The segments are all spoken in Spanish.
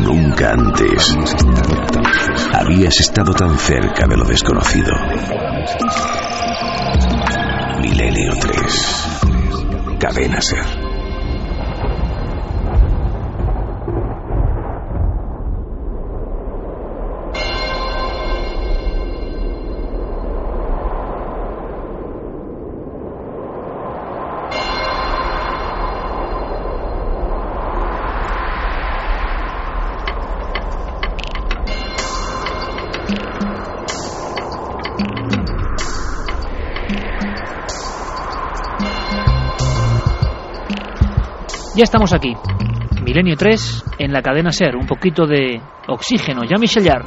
Nunca antes habías estado tan cerca de lo desconocido. Milenio 3. Cadena SER. Ya estamos aquí, Milenio 3 en la cadena SER, un poquito de oxígeno, Jean-Michel Jarre.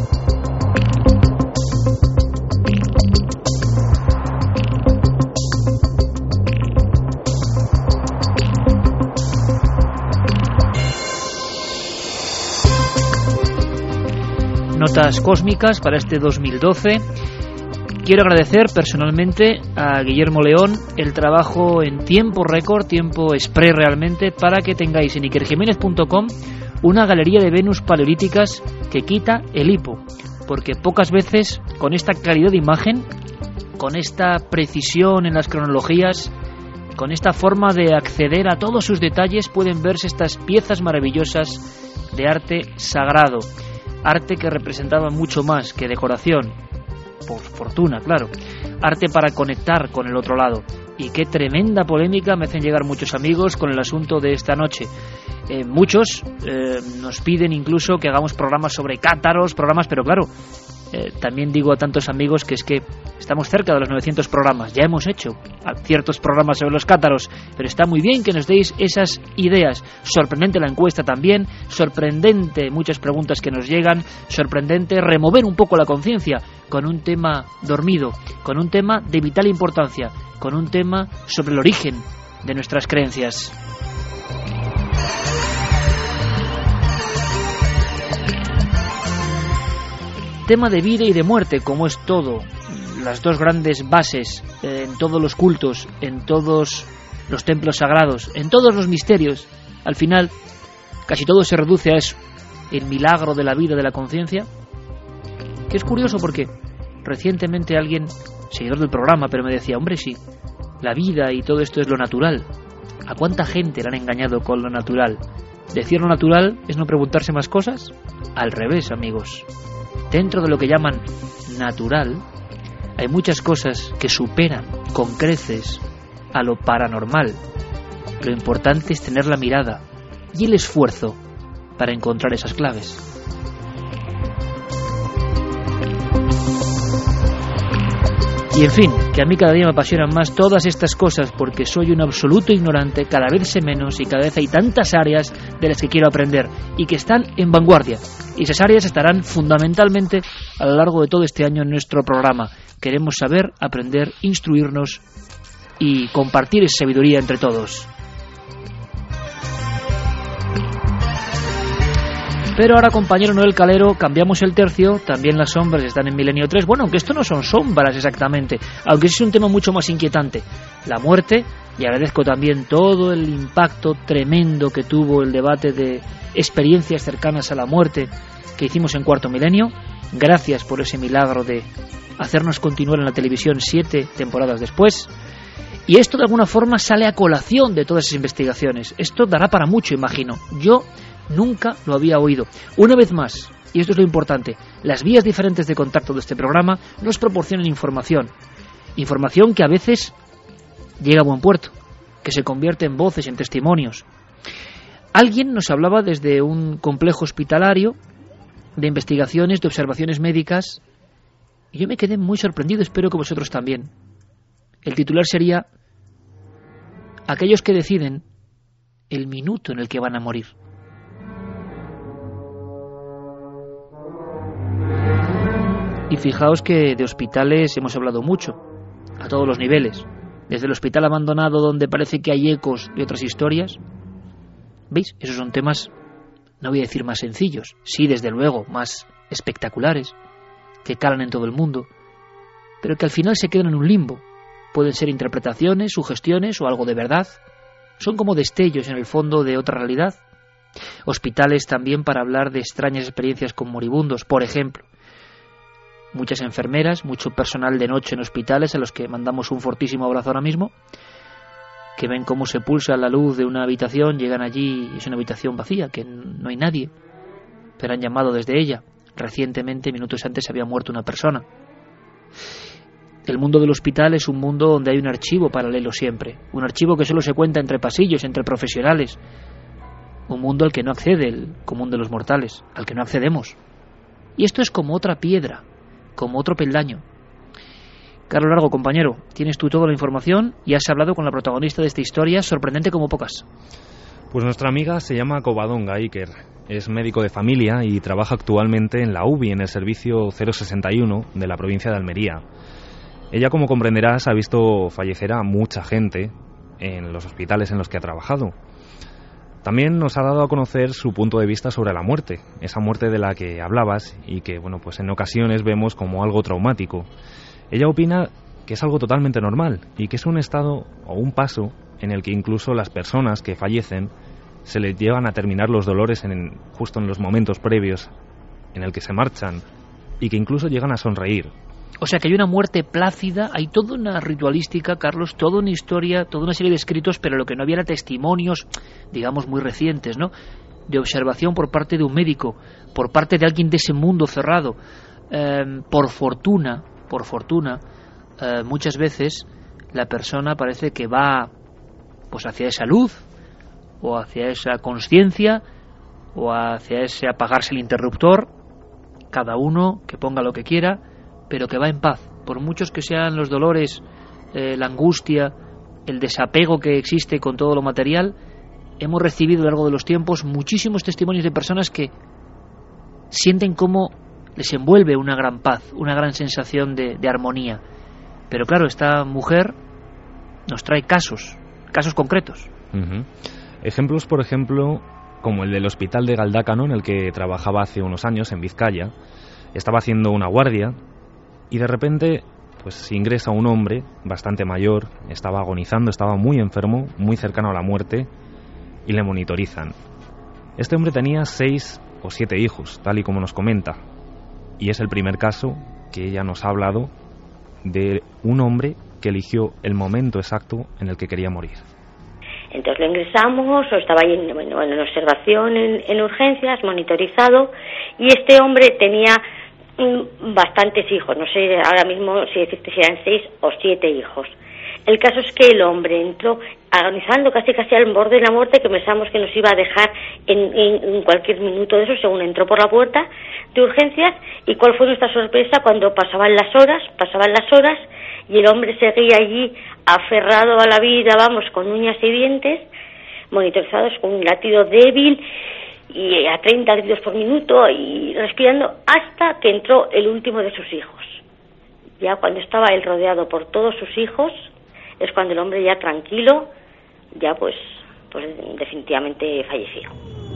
Notas cósmicas para este 2012. Quiero agradecer personalmente a Guillermo León el trabajo en tiempo récord, tiempo express realmente, para que tengáis en ikerjiménez.com una galería de Venus paleolíticas que quita el hipo, porque pocas veces con esta calidad de imagen, con esta precisión en las cronologías, con esta forma de acceder a todos sus detalles pueden verse estas piezas maravillosas de arte sagrado, arte que representaba mucho más que decoración, por fortuna, claro, arte para conectar con el otro lado. Y qué tremenda polémica me hacen llegar muchos amigos con el asunto de esta noche. Muchos nos piden incluso que hagamos programas sobre cátaros, pero claro, también digo a tantos amigos que es que estamos cerca de los 900 programas, ya hemos hecho ciertos programas sobre los cátaros, pero está muy bien que nos deis esas ideas. Sorprendente la encuesta también, sorprendente muchas preguntas que nos llegan, sorprendente remover un poco la conciencia con un tema dormido, con un tema de vital importancia, con un tema sobre el origen de nuestras creencias. Tema de vida y de muerte, como es todo, las dos grandes bases en todos los cultos, en todos los templos sagrados, en todos los misterios. Al final, casi todo se reduce a eso, el milagro de la vida, de la conciencia. Que es curioso porque recientemente alguien, seguidor del programa, pero me decía, hombre, sí, la vida y todo esto es lo natural. ¿A cuánta gente le han engañado con lo natural? ¿Decir lo natural es no preguntarse más cosas? Al revés, amigos. Dentro de lo que llaman natural, hay muchas cosas que superan con creces a lo paranormal. Lo importante es tener la mirada y el esfuerzo para encontrar esas claves. Y en fin, que a mí cada día me apasionan más todas estas cosas porque soy un absoluto ignorante, cada vez sé menos y cada vez hay tantas áreas de las que quiero aprender y que están en vanguardia. Y esas áreas estarán fundamentalmente a lo largo de todo este año en nuestro programa. Queremos saber, aprender, instruirnos y compartir esa sabiduría entre todos. Pero ahora, compañero Noel Calero, cambiamos el tercio. También las sombras están en Milenio 3. Bueno, aunque esto no son sombras exactamente, aunque es un tema mucho más inquietante. La muerte, y agradezco también todo el impacto tremendo que tuvo el debate de experiencias cercanas a la muerte que hicimos en Cuarto Milenio. Gracias por ese milagro de hacernos continuar en la televisión 7 temporadas después. Y esto de alguna forma sale a colación de todas esas investigaciones. Esto dará para mucho, imagino. Yo nunca lo había oído. Una vez más, y esto es lo importante, las vías diferentes de contacto de este programa nos proporcionan información. Información que a veces llega a buen puerto, que se convierte en voces, en testimonios. Alguien nos hablaba desde un complejo hospitalario de investigaciones, de observaciones médicas, y yo me quedé muy sorprendido, espero que vosotros también. El titular sería: aquellos que deciden el minuto en el que van a morir. Y fijaos que de hospitales hemos hablado mucho, a todos los niveles. Desde el hospital abandonado, donde parece que hay ecos de otras historias. ¿Veis? Esos son temas, no voy a decir más sencillos, sí, desde luego, más espectaculares, que calan en todo el mundo, pero que al final se quedan en un limbo. Pueden ser interpretaciones, sugestiones o algo de verdad. Son como destellos en el fondo de otra realidad. Hospitales también para hablar de extrañas experiencias con moribundos, por ejemplo. Muchas enfermeras, mucho personal de noche en hospitales a los que mandamos un fortísimo abrazo ahora mismo, que ven cómo se pulsa la luz de una habitación, llegan allí y es una habitación vacía, que no hay nadie, pero han llamado desde ella. Recientemente, minutos antes, había muerto una persona. El mundo del hospital es un mundo donde hay un archivo paralelo siempre, un archivo que solo se cuenta entre pasillos, entre profesionales, un mundo al que no accede el común de los mortales, al que no accedemos. Y esto es como otra piedra, como otro peldaño. Carlos Largo, compañero, tienes tú toda la información y has hablado con la protagonista de esta historia, sorprendente como pocas. Pues nuestra amiga se llama Covadonga Iker, es médico de familia y trabaja actualmente en la UBI, en el servicio 061 de la provincia de Almería. Ella, como comprenderás, ha visto fallecer a mucha gente en los hospitales en los que ha trabajado. También nos ha dado a conocer su punto de vista sobre la muerte, esa muerte de la que hablabas y que, bueno, pues en ocasiones vemos como algo traumático. Ella opina que es algo totalmente normal y que es un estado o un paso en el que incluso las personas que fallecen se les llevan a terminar los dolores justo en los momentos previos en el que se marchan y que incluso llegan a sonreír. O sea que hay una muerte plácida, hay toda una ritualística, Carlos, toda una historia, toda una serie de escritos, pero lo que no había era testimonios, digamos, muy recientes, ¿no? De observación por parte de un médico, por parte de alguien de ese mundo cerrado. Por fortuna, muchas veces la persona parece que va pues hacia esa luz, o hacia esa conciencia, o hacia ese apagarse el interruptor, cada uno que ponga lo que quiera, pero que va en paz, por muchos que sean los dolores, la angustia, el desapego que existe con todo lo material. Hemos recibido a lo largo de los tiempos muchísimos testimonios de personas que sienten cómo les envuelve una gran paz, una gran sensación de armonía. Pero claro, esta mujer nos trae casos concretos. Uh-huh. Ejemplos, por ejemplo, como el del hospital de Galdácano, en el que trabajaba hace unos años, en Vizcaya. Estaba haciendo una guardia y de repente pues ingresa un hombre bastante mayor, estaba agonizando, estaba muy enfermo, muy cercano a la muerte, y le monitorizan. Este hombre tenía 6 o 7 hijos, tal y como nos comenta, y es el primer caso que ella nos ha hablado de un hombre que eligió el momento exacto en el que quería morir. Entonces lo ingresamos, o estaba ahí en observación, en urgencias, monitorizado, y este hombre tenía bastantes hijos, no sé ahora mismo si decirte si eran 6 o 7 hijos. El caso es que el hombre entró agonizando casi al borde de la muerte, que pensamos que nos iba a dejar en cualquier minuto de eso, según entró por la puerta de urgencias. Y cuál fue nuestra sorpresa cuando pasaban las horas y el hombre seguía allí aferrado a la vida, vamos, con uñas y dientes, monitorizados con un latido débil y a 30 latidos por minuto y respirando, hasta que entró el último de sus hijos. Ya cuando estaba él rodeado por todos sus hijos, es cuando el hombre ya tranquilo, ya pues definitivamente falleció.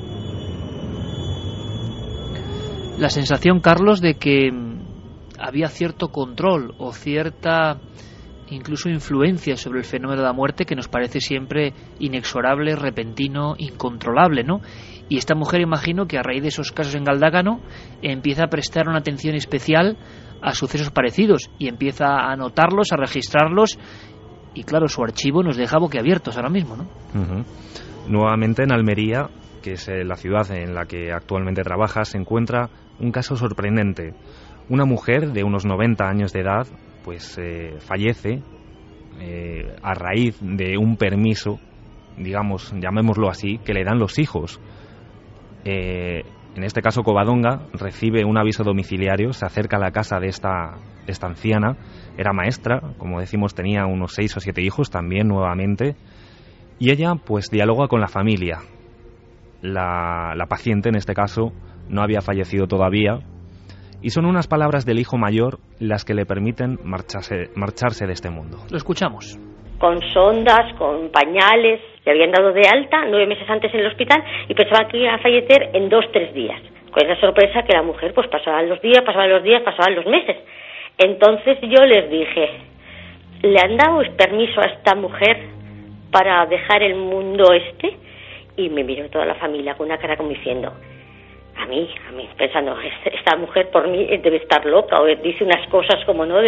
La sensación, Carlos, de que había cierto control o cierta incluso influencia sobre el fenómeno de la muerte que nos parece siempre inexorable, repentino, incontrolable, ¿no? Y esta mujer, imagino que a raíz de esos casos en Galdácano empieza a prestar una atención especial a sucesos parecidos y empieza a anotarlos, a registrarlos, y claro, su archivo nos deja boquiabiertos ahora mismo, ¿no? Uh-huh. Nuevamente en Almería, que es la ciudad en la que actualmente trabaja, se encuentra un caso sorprendente. Una mujer de unos 90 años de edad pues fallece a raíz de un permiso, digamos, llamémoslo así, que le dan los hijos. En este caso Covadonga recibe un aviso domiciliario, se acerca a la casa de esta anciana, era maestra, como decimos, tenía unos 6 o 7 hijos también nuevamente, y ella pues dialoga con la familia. La paciente en este caso no había fallecido todavía, y son unas palabras del hijo mayor las que le permiten marcharse de este mundo. Lo escuchamos. Con sondas, con pañales, le habían dado de alta 9 meses antes en el hospital y pensaba que iba a fallecer en 2-3 días. Con esa sorpresa que la mujer pues pasaban los días, pasaban los meses. Entonces yo les dije, ¿le han dado permiso a esta mujer para dejar el mundo este? Y me miró toda la familia con una cara como diciendo, a mí, pensando, esta mujer por mí debe estar loca, o dice unas cosas como no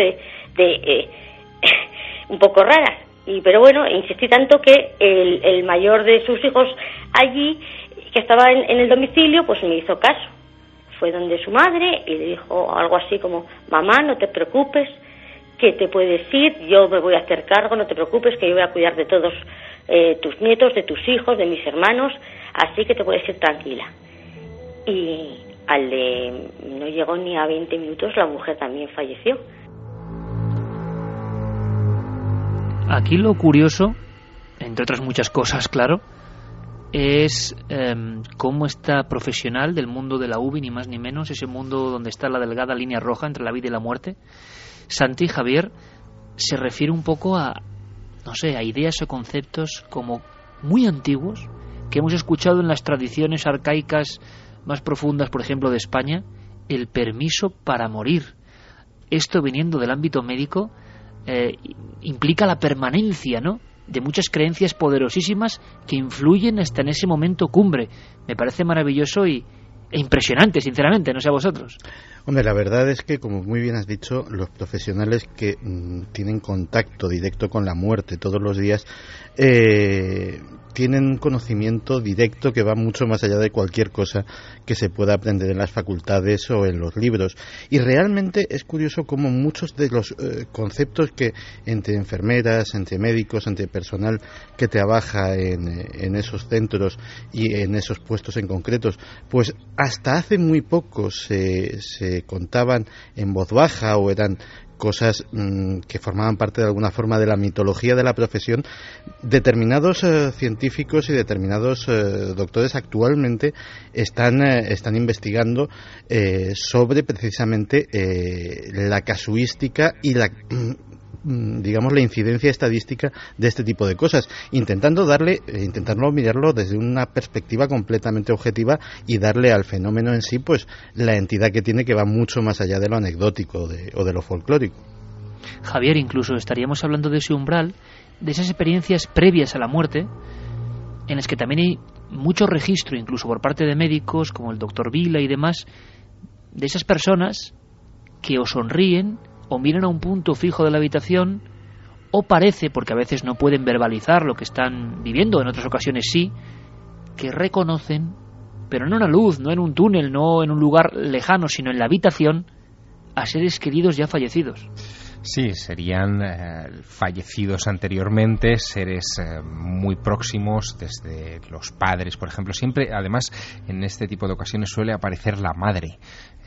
un poco raras. Pero bueno, insistí tanto que el mayor de sus hijos allí, que estaba en el domicilio, pues me hizo caso. Fue donde su madre y le dijo algo así como, mamá, no te preocupes, que te puedes ir, yo me voy a hacer cargo, no te preocupes, que yo voy a cuidar de todos tus nietos, de tus hijos, de mis hermanos, así que te puedes ir tranquila. Y no llegó ni a 20 minutos, la mujer también falleció. Aquí lo curioso, entre otras muchas cosas, claro, es cómo esta profesional del mundo de la UBI, ni más ni menos, ese mundo donde está la delgada línea roja entre la vida y la muerte, Santi Javier se refiere un poco a, no sé, a ideas o conceptos como muy antiguos que hemos escuchado en las tradiciones arcaicas más profundas, por ejemplo, de España, el permiso para morir. Esto, viniendo del ámbito médico, implica la permanencia, ¿no?, de muchas creencias poderosísimas que influyen hasta en ese momento cumbre. Me parece maravilloso e impresionante, sinceramente, no sé a vosotros. Hombre, la verdad es que, como muy bien has dicho, los profesionales que tienen contacto directo con la muerte todos los días tienen un conocimiento directo que va mucho más allá de cualquier cosa que se pueda aprender en las facultades o en los libros. Y realmente es curioso cómo muchos de los conceptos que entre enfermeras, entre médicos, entre personal que trabaja en esos centros y en esos puestos en concretos, pues hasta hace muy poco se contaban en voz baja o eran cosas que formaban parte de alguna forma de la mitología de la profesión. Determinados científicos y determinados doctores actualmente están investigando sobre precisamente la casuística y la incidencia estadística de este tipo de cosas, intentando mirarlo desde una perspectiva completamente objetiva y darle al fenómeno en sí pues la entidad que tiene, que va mucho más allá de lo anecdótico o de lo folclórico. Javier, incluso estaríamos hablando de ese umbral, de esas experiencias previas a la muerte, en las que también hay mucho registro, incluso por parte de médicos como el doctor Vila y demás, de esas personas que o sonríen o miran a un punto fijo de la habitación, o parece, porque a veces no pueden verbalizar lo que están viviendo, en otras ocasiones sí, que reconocen, pero no en una luz, no en un túnel, no en un lugar lejano, sino en la habitación, a seres queridos ya fallecidos. Sí, serían fallecidos anteriormente, seres muy próximos, desde los padres, por ejemplo. Siempre, además, en este tipo de ocasiones suele aparecer la madre.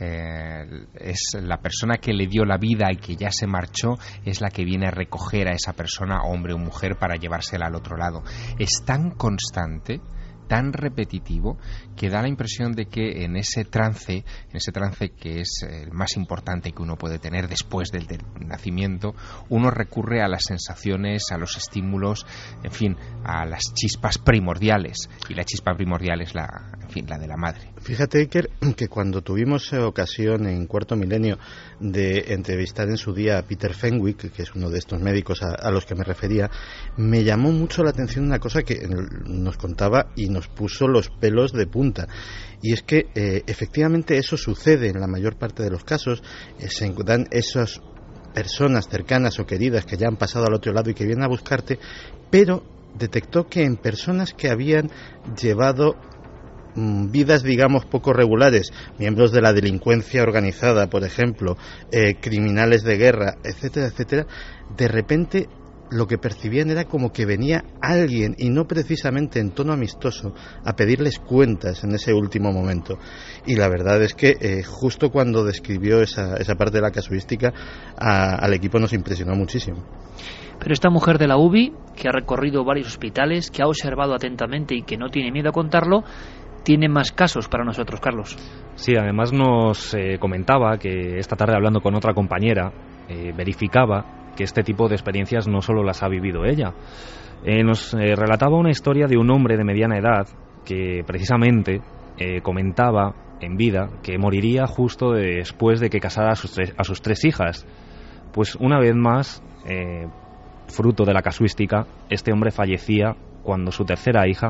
Es la persona que le dio la vida y que ya se marchó, es la que viene a recoger a esa persona, hombre o mujer, para llevársela al otro lado. Es tan constante, tan repetitivo, que da la impresión de que en ese trance que es el más importante que uno puede tener después del nacimiento, uno recurre a las sensaciones, a los estímulos, en fin, a las chispas primordiales, y la chispa primordial es la de la madre. Fíjate, Iker, que cuando tuvimos ocasión en Cuarto Milenio de entrevistar en su día a Peter Fenwick, que es uno de estos médicos a los que me refería, me llamó mucho la atención una cosa que nos contaba y nos puso los pelos de punta. Y es que efectivamente eso sucede en la mayor parte de los casos. Se dan esas personas cercanas o queridas que ya han pasado al otro lado y que vienen a buscarte, pero detectó que en personas que habían llevado vidas, digamos, poco regulares, miembros de la delincuencia organizada, por ejemplo, criminales de guerra, etcétera, etcétera, de repente lo que percibían era como que venía alguien, y no precisamente en tono amistoso, a pedirles cuentas en ese último momento. Y la verdad es que justo cuando describió esa parte de la casuística, al equipo nos impresionó muchísimo. Pero esta mujer de la UBI, que ha recorrido varios hospitales, que ha observado atentamente y que no tiene miedo a contarlo, tiene más casos para nosotros, Carlos. Sí, además nos comentaba que esta tarde, hablando con otra compañera, verificaba que este tipo de experiencias no solo las ha vivido ella. Nos relataba una historia de un hombre de mediana edad que precisamente comentaba en vida que moriría justo después de que casara a sus tres hijas. Pues una vez más, fruto de la casuística, este hombre fallecía cuando su tercera hija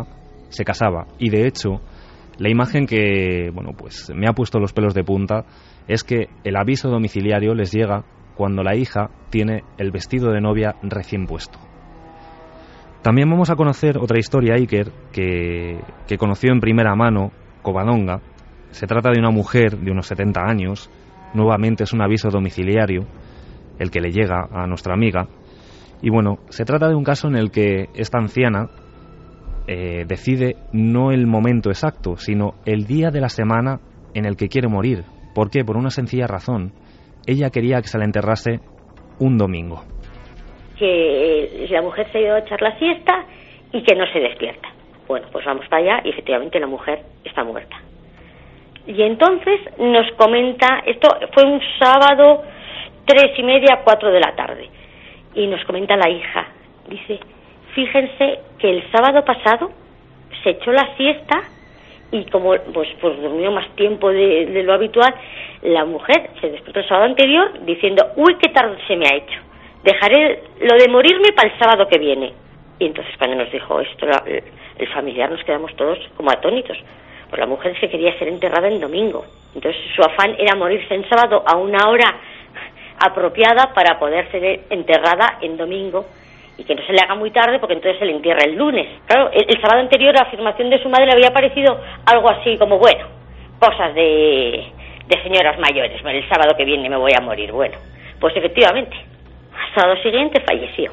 se casaba. Y de hecho, la imagen que, bueno, pues me ha puesto los pelos de punta es que el aviso domiciliario les llega cuando la hija tiene el vestido de novia recién puesto. También vamos a conocer otra historia, Iker, que conoció en primera mano Covadonga. Se trata de una mujer de unos 70 años. Nuevamente es un aviso domiciliario el que le llega a nuestra amiga. Y bueno, se trata de un caso en el que esta anciana decide no el momento exacto, sino el día de la semana en el que quiere morir. ¿Por qué? Por una sencilla razón. Ella quería que se la enterrase un domingo. Que la mujer se ha ido a echar la siesta y que no se despierta. Bueno, pues vamos para allá y efectivamente la mujer está muerta. Y entonces nos comenta, esto fue un sábado 3:30, 4 de la tarde, y nos comenta la hija, dice, fíjense que el sábado pasado se echó la siesta y como pues durmió más tiempo de lo habitual, la mujer se despertó el sábado anterior diciendo, uy, qué tarde se me ha hecho, dejaré lo de morirme para el sábado que viene. Y entonces cuando nos dijo esto el familiar, nos quedamos todos como atónitos, pues la mujer se quería ser enterrada en domingo, entonces su afán era morirse en sábado a una hora apropiada para poder ser enterrada en domingo y que no se le haga muy tarde porque entonces se le entierra el lunes. Claro, el sábado anterior la afirmación de su madre le había parecido algo así como, bueno, cosas de señoras mayores, bueno, el sábado que viene me voy a morir. Bueno, pues efectivamente, al sábado siguiente falleció.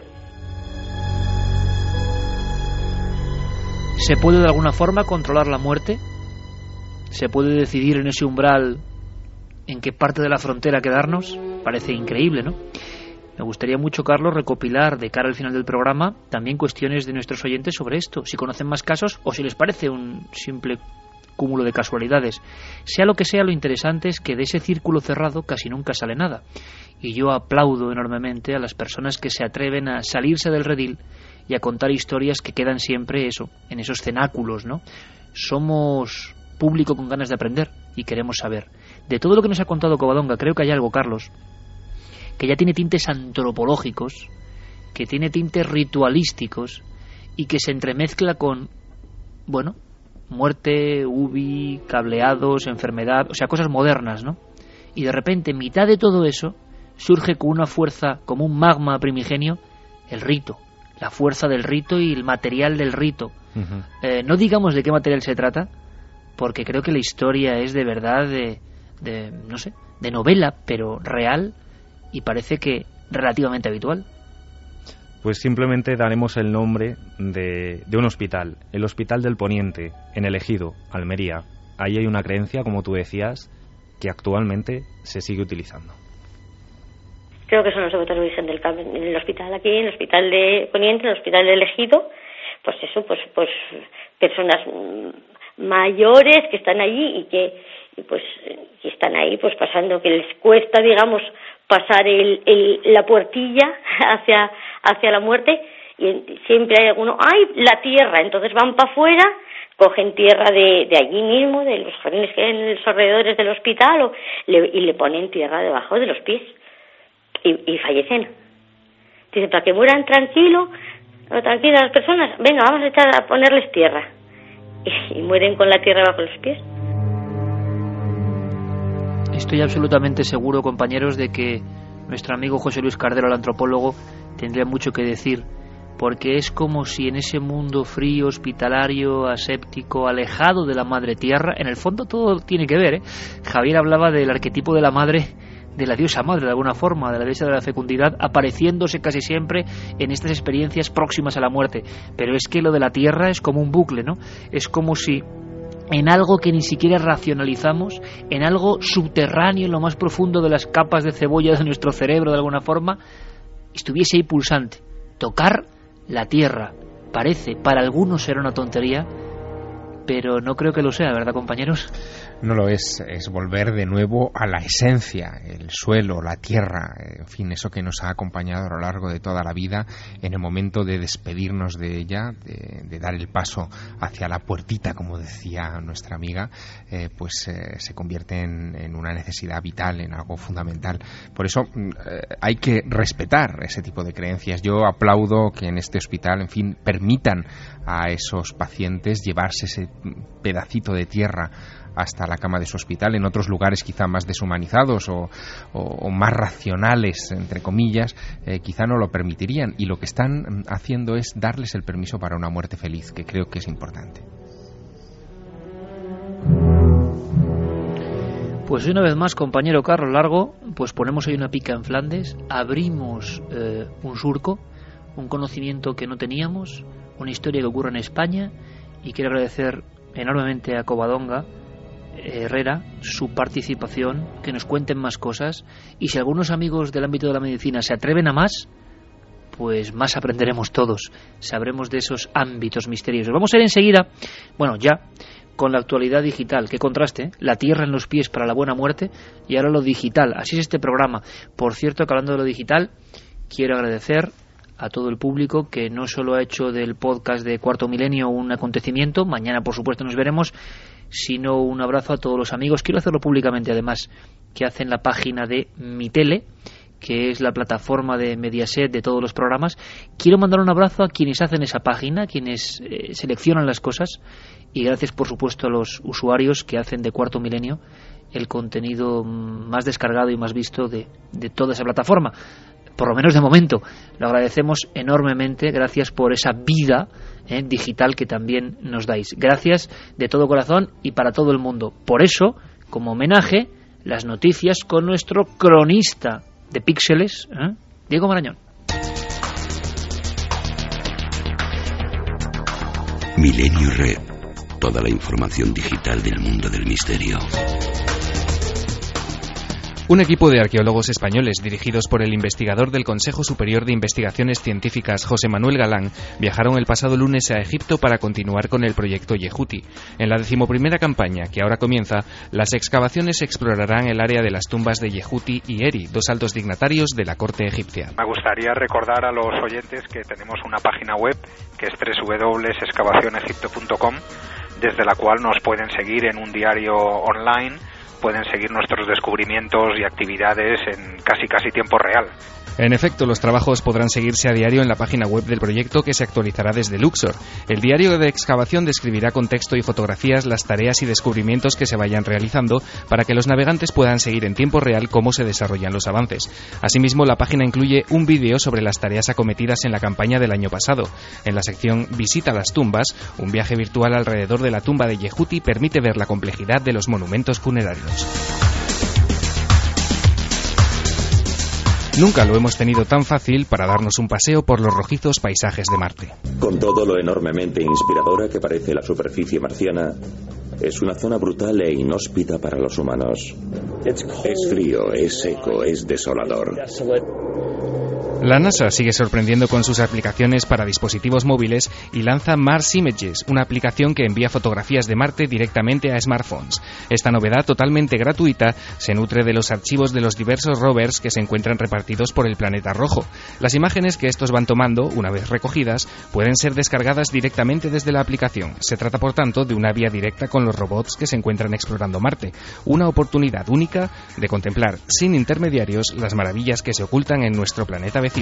¿Se puede de alguna forma controlar la muerte? ¿Se puede decidir en ese umbral en qué parte de la frontera quedarnos? Parece increíble, ¿no? Me gustaría mucho, Carlos, recopilar de cara al final del programa también cuestiones de nuestros oyentes sobre esto, si conocen más casos o si les parece un simple cúmulo de casualidades. Sea lo que sea, lo interesante es que de ese círculo cerrado casi nunca sale nada. Y yo aplaudo enormemente a las personas que se atreven a salirse del redil y a contar historias que quedan siempre eso, en esos cenáculos, ¿no? Somos público con ganas de aprender y queremos saber. De todo lo que nos ha contado Covadonga, creo que hay algo, Carlos, que ya tiene tintes antropológicos, que tiene tintes ritualísticos y que se entremezcla con, bueno, muerte, ubi, cableados, enfermedad, o sea, cosas modernas, ¿no? Y de repente, en mitad de todo eso, surge con una fuerza, como un magma primigenio, el rito, la fuerza del rito y el material del rito. Uh-huh. No digamos de qué material se trata, porque creo que la historia es de verdad no sé, de novela, pero real, y parece que relativamente habitual. Pues simplemente daremos el nombre de un hospital, el Hospital del Poniente, en El Ejido, Almería. Ahí hay una creencia, como tú decías, que actualmente se sigue utilizando. Creo que son los devotos de Virgen del Carmen, en el hospital aquí, en el Hospital de Poniente, en el Hospital del Ejido, pues eso, pues personas mayores que están allí y que están ahí pues pasando, que les cuesta, digamos, pasar la puertilla hacia la muerte, y siempre hay alguno, ¡ay, la tierra! Entonces van para afuera, cogen tierra de allí mismo, de los jardines que hay en los alrededores del hospital, y le ponen tierra debajo de los pies, y fallecen. Dicen, para que mueran tranquilas las personas, venga, vamos a ponerles tierra. Y mueren con la tierra bajo los pies. Estoy absolutamente seguro, compañeros, de que nuestro amigo José Luis Cardero, el antropólogo, tendría mucho que decir, porque es como si en ese mundo frío, hospitalario, aséptico, alejado de la madre tierra, en el fondo todo tiene que ver, ¿eh? Javier hablaba del arquetipo de la madre, de la diosa madre de alguna forma, de la diosa de la fecundidad, apareciéndose casi siempre en estas experiencias próximas a la muerte. Pero es que lo de la tierra es como un bucle, ¿no? Es como si en algo que ni siquiera racionalizamos, en algo subterráneo, en lo más profundo de las capas de cebolla de nuestro cerebro, de alguna forma, estuviese ahí pulsante. Tocar la tierra parece, para algunos será una tontería, pero no creo que lo sea, ¿verdad, compañeros? No lo es volver de nuevo a la esencia, el suelo, la tierra, en fin, eso que nos ha acompañado a lo largo de toda la vida. En el momento de despedirnos de ella, de dar el paso hacia la puertita, como decía nuestra amiga, se convierte en una necesidad vital, en algo fundamental. Por eso hay que respetar ese tipo de creencias. Yo aplaudo que en este hospital, en fin, permitan a esos pacientes llevarse ese pedacito de tierra hasta la cama de su hospital. En otros lugares quizá más deshumanizados o más racionales, entre comillas, quizá no lo permitirían, y lo que están haciendo es darles el permiso para una muerte feliz, que creo que es importante. Pues una vez más, compañero Carlos Largo, pues ponemos ahí una pica en Flandes, abrimos un surco, un conocimiento que no teníamos, una historia que ocurre en España, y quiero agradecer enormemente a Covadonga Herrera su participación, que nos cuenten más cosas, y si algunos amigos del ámbito de la medicina se atreven a más, pues más aprenderemos todos, sabremos de esos ámbitos misteriosos. Vamos a ir enseguida, ya con la actualidad digital. Qué contraste, la tierra en los pies para la buena muerte, y ahora lo digital. Así es este programa. Por cierto, que hablando de lo digital, quiero agradecer a todo el público que no solo ha hecho del podcast de Cuarto Milenio un acontecimiento, mañana por supuesto nos veremos, sino un abrazo a todos los amigos. Quiero hacerlo públicamente además, que hacen la página de Mi Tele, que es la plataforma de Mediaset de todos los programas. Quiero mandar un abrazo a quienes hacen esa página, quienes seleccionan las cosas, y gracias por supuesto a los usuarios que hacen de Cuarto Milenio el contenido más descargado y más visto de toda esa plataforma. Por lo menos de momento, lo agradecemos enormemente. Gracias por esa vida digital que también nos dais. Gracias de todo corazón y para todo el mundo. Por eso, como homenaje, las noticias con nuestro cronista de píxeles, Diego Marañón. Milenio Red. Toda la información digital del mundo del misterio. Un equipo de arqueólogos españoles, dirigidos por el investigador del Consejo Superior de Investigaciones Científicas, José Manuel Galán, viajaron el pasado lunes a Egipto para continuar con el proyecto Yehuti. En la 11ª campaña, que ahora comienza, las excavaciones explorarán el área de las tumbas de Yehuti y Eri, dos altos dignatarios de la corte egipcia. Me gustaría recordar a los oyentes que tenemos una página web, que es www.excavacionegipto.com, desde la cual nos pueden seguir en un diario online, pueden seguir nuestros descubrimientos y actividades en casi tiempo real. En efecto, los trabajos podrán seguirse a diario en la página web del proyecto, que se actualizará desde Luxor. El diario de excavación describirá con texto y fotografías las tareas y descubrimientos que se vayan realizando para que los navegantes puedan seguir en tiempo real cómo se desarrollan los avances. Asimismo, la página incluye un vídeo sobre las tareas acometidas en la campaña del año pasado. En la sección Visita las tumbas, un viaje virtual alrededor de la tumba de Yehuti permite ver la complejidad de los monumentos funerarios. Nunca lo hemos tenido tan fácil para darnos un paseo por los rojizos paisajes de Marte. Con todo lo enormemente inspiradora que parece la superficie marciana, es una zona brutal e inhóspita para los humanos. Es frío, es seco, es desolador. La NASA sigue sorprendiendo con sus aplicaciones para dispositivos móviles y lanza Mars Images, una aplicación que envía fotografías de Marte directamente a smartphones. Esta novedad, totalmente gratuita, se nutre de los archivos de los diversos rovers que se encuentran repartidos por el planeta rojo. Las imágenes que estos van tomando, una vez recogidas, pueden ser descargadas directamente desde la aplicación. Se trata, por tanto, de una vía directa con los robots que se encuentran explorando Marte, una oportunidad única de contemplar, sin intermediarios, las maravillas que se ocultan en nuestro planeta vecino.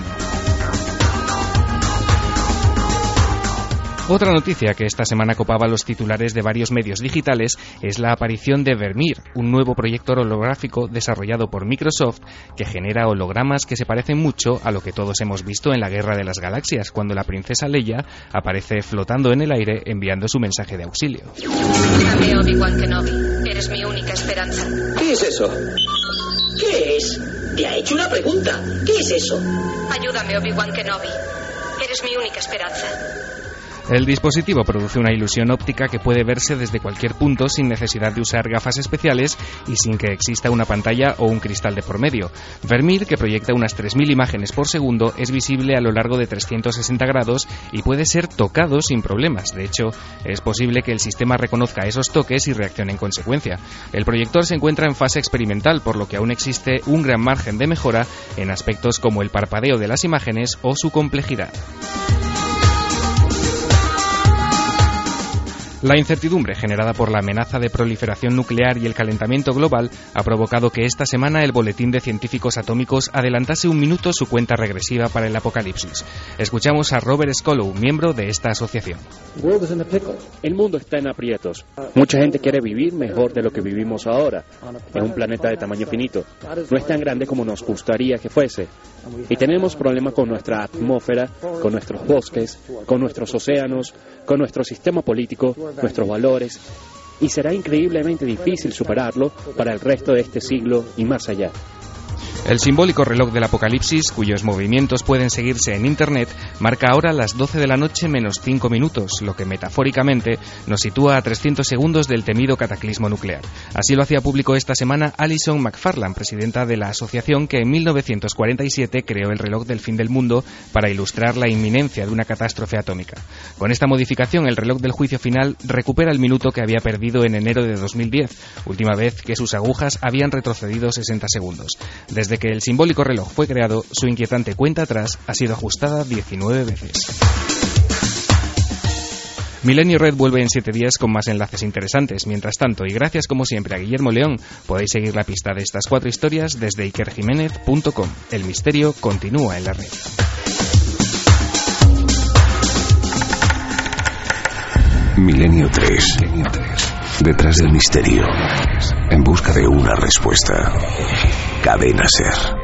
Otra noticia que esta semana copaba los titulares de varios medios digitales es la aparición de Vermeer, un nuevo proyector holográfico desarrollado por Microsoft que genera hologramas que se parecen mucho a lo que todos hemos visto en la Guerra de las Galaxias, cuando la princesa Leia aparece flotando en el aire enviando su mensaje de auxilio. Ayúdame, Obi-Wan Kenobi. Eres mi única esperanza. ¿Qué es eso? ¿Qué es? Te ha hecho una pregunta. ¿Qué es eso? Ayúdame, Obi-Wan Kenobi. Eres mi única esperanza. El dispositivo produce una ilusión óptica que puede verse desde cualquier punto sin necesidad de usar gafas especiales y sin que exista una pantalla o un cristal de por medio. Vermeer, que proyecta unas 3.000 imágenes por segundo, es visible a lo largo de 360 grados y puede ser tocado sin problemas. De hecho, es posible que el sistema reconozca esos toques y reaccione en consecuencia. El proyector se encuentra en fase experimental, por lo que aún existe un gran margen de mejora en aspectos como el parpadeo de las imágenes o su complejidad. La incertidumbre generada por la amenaza de proliferación nuclear y el calentamiento global ha provocado que esta semana el Boletín de Científicos Atómicos adelantase un minuto su cuenta regresiva para el apocalipsis. Escuchamos a Robert Scolow, miembro de esta asociación. El mundo está en aprietos. Mucha gente quiere vivir mejor de lo que vivimos ahora, en un planeta de tamaño finito. No es tan grande como nos gustaría que fuese. Y tenemos problemas con nuestra atmósfera, con nuestros bosques, con nuestros océanos, con nuestro sistema político, nuestros valores, y será increíblemente difícil superarlo para el resto de este siglo y más allá. El simbólico reloj del apocalipsis, cuyos movimientos pueden seguirse en Internet, marca ahora las 12 de la noche menos 5 minutos, lo que metafóricamente nos sitúa a 300 segundos del temido cataclismo nuclear. Así lo hacía público esta semana Alison McFarlane, presidenta de la asociación que en 1947 creó el reloj del fin del mundo para ilustrar la inminencia de una catástrofe atómica. Con esta modificación, el reloj del juicio final recupera el minuto que había perdido en enero de 2010, última vez que sus agujas habían retrocedido 60 segundos. Desde que el simbólico reloj fue creado, su inquietante cuenta atrás ha sido ajustada 19 veces. Milenio Red vuelve en 7 días con más enlaces interesantes. Mientras tanto, y gracias como siempre a Guillermo León, podéis seguir la pista de estas 4 historias desde ikerjimenez.com. El misterio continúa en la red. Milenio 3. Detrás del misterio. En busca de una respuesta. Cadena SER.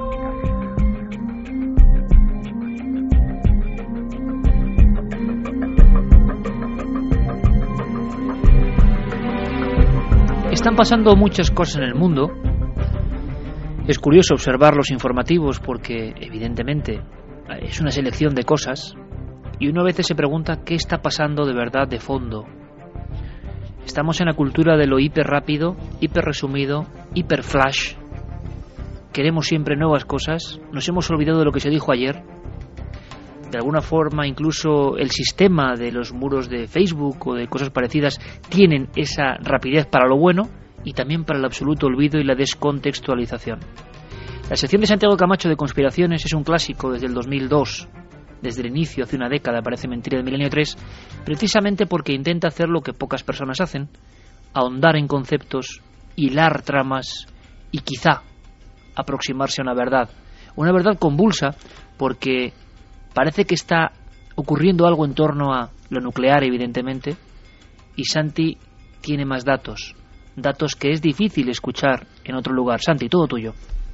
Están pasando muchas cosas en el mundo. Es curioso observar los informativos porque, evidentemente, es una selección de cosas y uno a veces se pregunta qué está pasando de verdad de fondo. Estamos en la cultura de lo hiper rápido, hiper resumido, hiper flash. Queremos siempre nuevas cosas. Nos hemos olvidado de lo que se dijo ayer. De alguna forma, incluso el sistema de los muros de Facebook o de cosas parecidas tienen esa rapidez para lo bueno y también para el absoluto olvido y la descontextualización. La sección de Santiago Camacho de Conspiraciones es un clásico desde el 2002. Desde el inicio, hace una década, parece mentira, de Milenio 3, precisamente porque intenta hacer lo que pocas personas hacen: ahondar en conceptos, hilar tramas y quizá aproximarse a una verdad convulsa, porque parece que está ocurriendo algo en torno a lo nuclear, evidentemente, y Santi tiene más datos que es difícil escuchar en otro lugar. Santi, todo tuyo.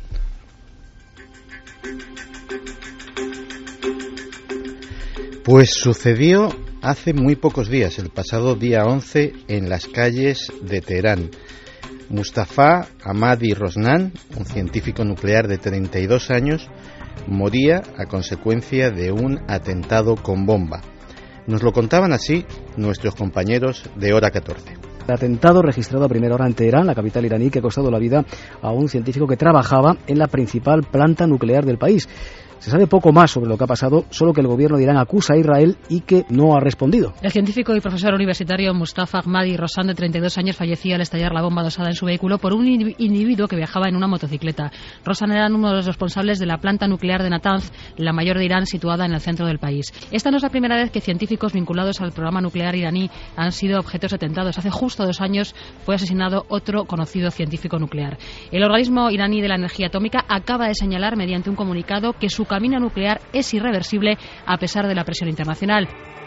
Pues sucedió hace muy pocos días, el pasado día 11, en las calles de Teherán. Mustafa Ahmadi Rosnan, un científico nuclear de 32 años, moría a consecuencia de un atentado con bomba. Nos lo contaban así nuestros compañeros de Hora 14. El atentado registrado a primera hora en Teherán, la capital iraní, que ha costado la vida a un científico que trabajaba en la principal planta nuclear del país. Se sabe poco más sobre lo que ha pasado, solo que el gobierno de Irán acusa a Israel y que no ha respondido. El científico y profesor universitario Mustafa Ahmadi Rosnan, de 32 años, falleció al estallar la bomba dosada en su vehículo por un individuo que viajaba en una motocicleta. Rosnan era uno de los responsables de la planta nuclear de Natanz, la mayor de Irán, situada en el centro del país. Esta no es la primera vez que científicos vinculados al programa nuclear iraní han sido objetos de atentados. Hace justo 2 años fue asesinado otro conocido científico nuclear. El organismo iraní de la energía atómica acaba de señalar mediante un comunicado que su camino nuclear es irreversible a pesar de la presión internacional.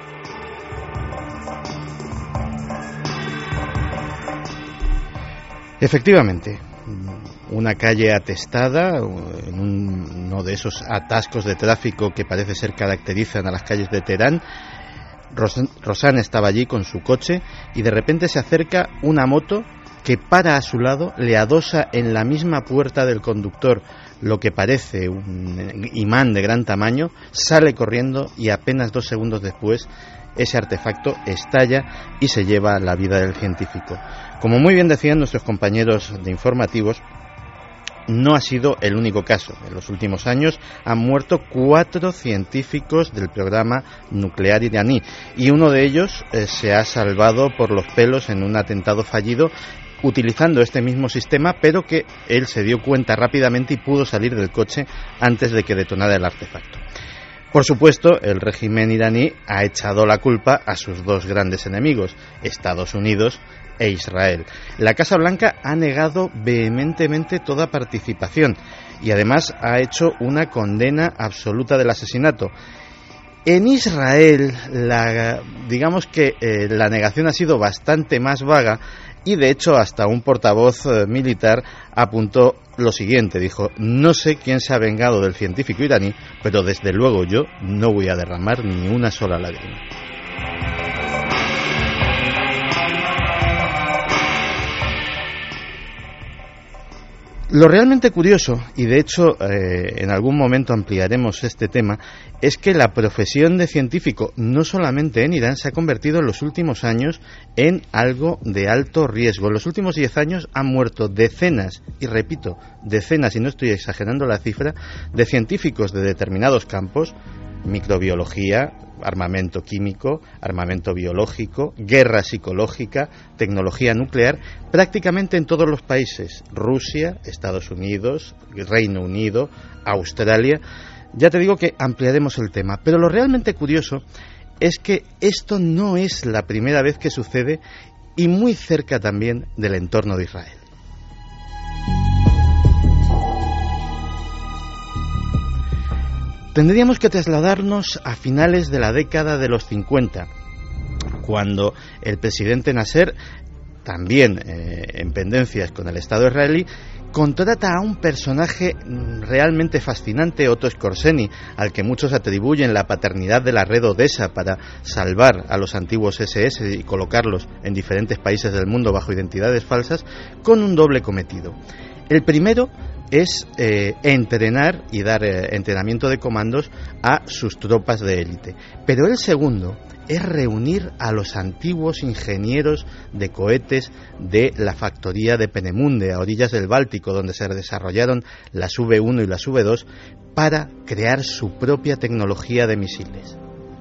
Efectivamente, una calle atestada, en uno de esos atascos de tráfico que parece ser caracterizan a las calles de Teherán. Rosnan estaba allí con su coche y de repente se acerca una moto que para a su lado, le adosa en la misma puerta del conductor lo que parece un imán de gran tamaño, sale corriendo y apenas 2 segundos después ese artefacto estalla y se lleva la vida del científico. Como muy bien decían nuestros compañeros de informativos, no ha sido el único caso. En los últimos años han muerto 4 científicos del programa nuclear iraní y uno de ellos se ha salvado por los pelos en un atentado fallido utilizando este mismo sistema, pero que él se dio cuenta rápidamente y pudo salir del coche antes de que detonara el artefacto. Por supuesto, el régimen iraní ha echado la culpa a sus 2 grandes enemigos, Estados Unidos e Israel. La Casa Blanca ha negado vehementemente toda participación y además ha hecho una condena absoluta del asesinato. En Israel, digamos que la negación ha sido bastante más vaga y de hecho hasta un portavoz militar apuntó lo siguiente, dijo: no sé quién se ha vengado del científico iraní, pero desde luego yo no voy a derramar ni una sola lágrima. Lo realmente curioso, y de hecho en algún momento ampliaremos este tema, es que la profesión de científico, no solamente en Irán, se ha convertido en los últimos años en algo de alto riesgo. En los últimos 10 años han muerto decenas, y repito, decenas, y no estoy exagerando la cifra, de científicos de determinados campos: microbiología, armamento químico, armamento biológico, guerra psicológica, tecnología nuclear, prácticamente en todos los países: Rusia, Estados Unidos, Reino Unido, Australia. Ya te digo que ampliaremos el tema, pero lo realmente curioso es que esto no es la primera vez que sucede y muy cerca también del entorno de Israel. Tendríamos que trasladarnos a finales de la década de los 50, cuando el presidente Nasser, también en pendencias con el Estado israelí, contrata a un personaje realmente fascinante, Otto Skorzeny, al que muchos atribuyen la paternidad de la red Odessa para salvar a los antiguos SS y colocarlos en diferentes países del mundo bajo identidades falsas, con un doble cometido. El primero es entrenar y dar entrenamiento de comandos a sus tropas de élite. Pero el segundo es reunir a los antiguos ingenieros de cohetes de la factoría de Peenemünde, a orillas del Báltico, donde se desarrollaron las V1 y las V2, para crear su propia tecnología de misiles.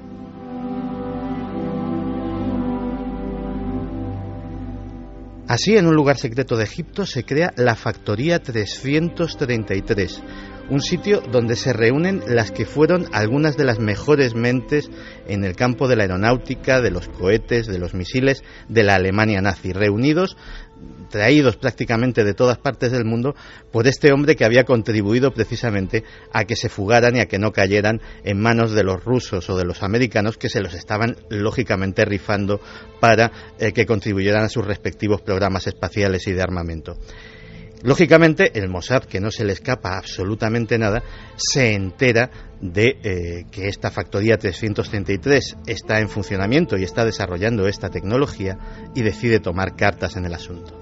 Así, en un lugar secreto de Egipto se crea la Factoría 333, un sitio donde se reúnen las que fueron algunas de las mejores mentes en el campo de la aeronáutica, de los cohetes, de los misiles, de la Alemania nazi, reunidos, traídos prácticamente de todas partes del mundo por este hombre que había contribuido precisamente a que se fugaran y a que no cayeran en manos de los rusos o de los americanos, que se los estaban lógicamente rifando para que contribuyeran a sus respectivos programas espaciales y de armamento. Lógicamente, el Mossad, que no se le escapa absolutamente nada, se entera de que esta Factoría 333 está en funcionamiento y está desarrollando esta tecnología y decide tomar cartas en el asunto.